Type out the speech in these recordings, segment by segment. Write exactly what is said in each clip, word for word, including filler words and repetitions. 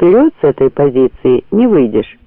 вперед с этой позиции не выйдешь.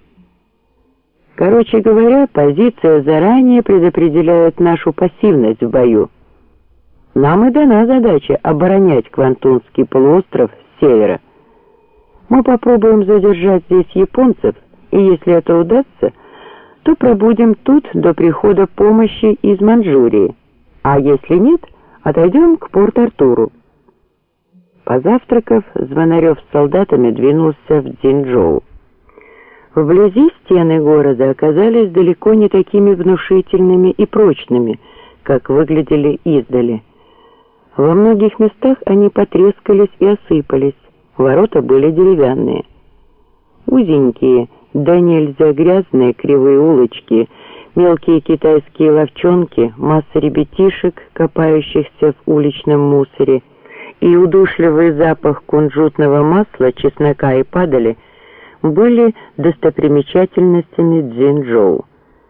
Короче говоря, позиция заранее предопределяет нашу пассивность в бою. Нам и дана задача оборонять Квантунский полуостров с севера. Мы попробуем задержать здесь японцев, и если это удастся, то пробудем тут до прихода помощи из Манчжурии, а если нет, отойдем к Порт-Артуру. Позавтракав, Звонарев с солдатами двинулся в Цзиньчжоу. Вблизи стены города оказались далеко не такими внушительными и прочными, как выглядели издали. Во многих местах они потрескались и осыпались, ворота были деревянные. Узенькие, да нельзя грязные кривые улочки, мелкие китайские лавчонки, масса ребятишек, копающихся в уличном мусоре, и удушливый запах кунжутного масла, чеснока и падали были достопримечательностями Цзиньчжоу.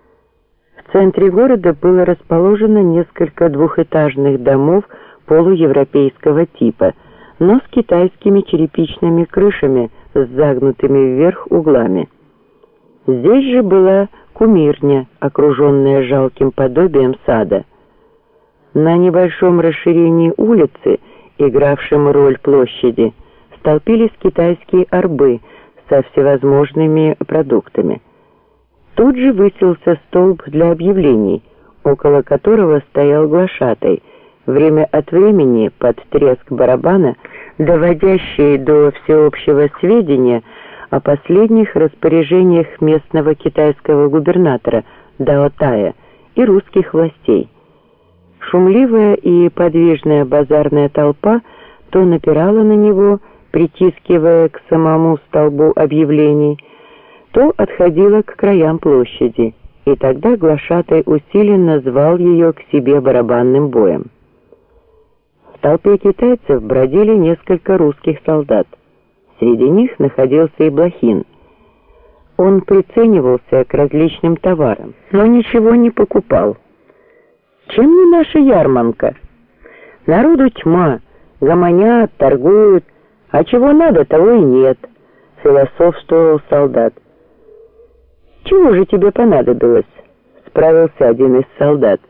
В центре города было расположено несколько двухэтажных домов полуевропейского типа, но с китайскими черепичными крышами с загнутыми вверх углами. Здесь же была кумирня, окруженная жалким подобием сада. На небольшом расширении улицы, игравшем роль площади, столпились китайские арбы со всевозможными продуктами. Тут же высился столб для объявлений, около которого стоял глашатай, время от времени под треск барабана, доводящий до всеобщего сведения о последних распоряжениях местного китайского губернатора Дао Тая и русских властей. Шумливая и подвижная базарная толпа то напирала на него, притискивая к самому столбу объявлений, то отходила к краям площади, и тогда глашатай усиленно звал ее к себе барабанным боем. В толпе китайцев бродили несколько русских солдат. Среди них находился и Блохин. Он приценивался к различным товарам, но ничего не покупал. Чем не наша ярмарка? Народу тьма, гомонят, торгуют, а чего надо, того и нет, философствовал солдат. Чего же тебе понадобилось? Справился один из солдат.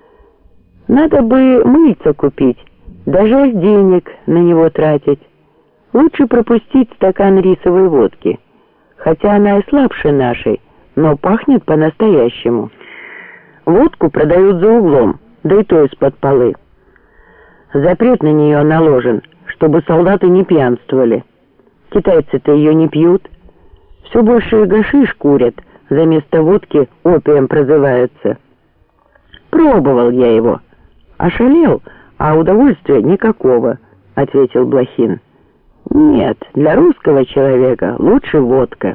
Надо бы мыльца купить, даже денег на него тратить. Лучше пропустить стакан рисовой водки, хотя она и слабше нашей, но пахнет по-настоящему. Водку продают за углом, да и то из-под полы. Запрет на нее наложен, чтобы солдаты не пьянствовали. Китайцы-то ее не пьют. Все больше и гашиш курят, за место водки опием прозываются. Пробовал я его. Ошалел, а удовольствия никакого, ответил Блохин. Нет, для русского человека лучше водка.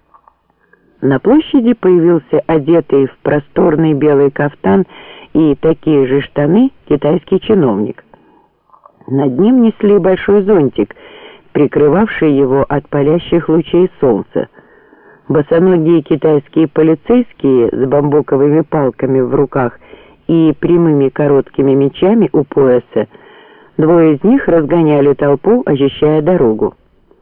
На площади появился одетый в просторный белый кафтан и такие же штаны китайский чиновник. Над ним несли большой зонтик, прикрывавший его от палящих лучей солнца. Босоногие китайские полицейские с бамбуковыми палками в руках и прямыми короткими мечами у пояса, двое из них разгоняли толпу, очищая дорогу.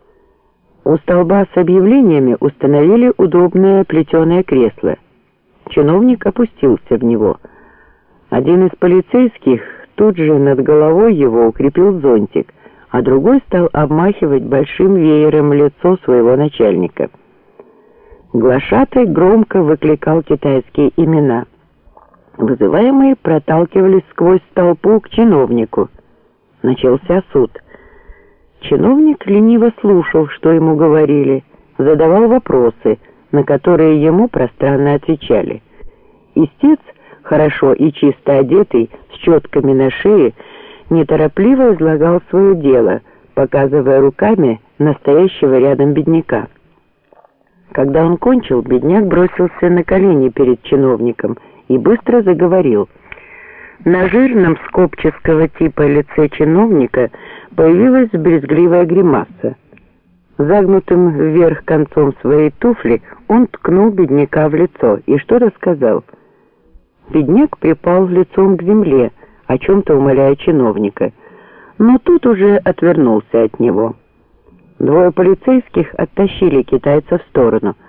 У столба с объявлениями установили удобное плетеное кресло. Чиновник опустился в него. Один из полицейских тут же над головой его укрепил зонтик, а другой стал обмахивать большим веером лицо своего начальника. Глашатай громко выкликал китайские имена. Вызываемые проталкивались сквозь толпу к чиновнику. Начался суд. Чиновник лениво слушал, что ему говорили, задавал вопросы, на которые ему пространно отвечали. Истец, хорошо и чисто одетый, с четками на шее, неторопливо излагал свое дело, показывая руками настоящего рядом бедняка. Когда он кончил, бедняк бросился на колени перед чиновником и быстро заговорил. На жирном скопческого типа лице чиновника появилась брезгливая гримаса. Загнутым вверх концом своей туфли он ткнул бедняка в лицо и что-то сказал. Бедняк припал лицом к земле, о чем-то умоляя чиновника, но тут уже отвернулся от него. Двое полицейских оттащили китайца в сторону.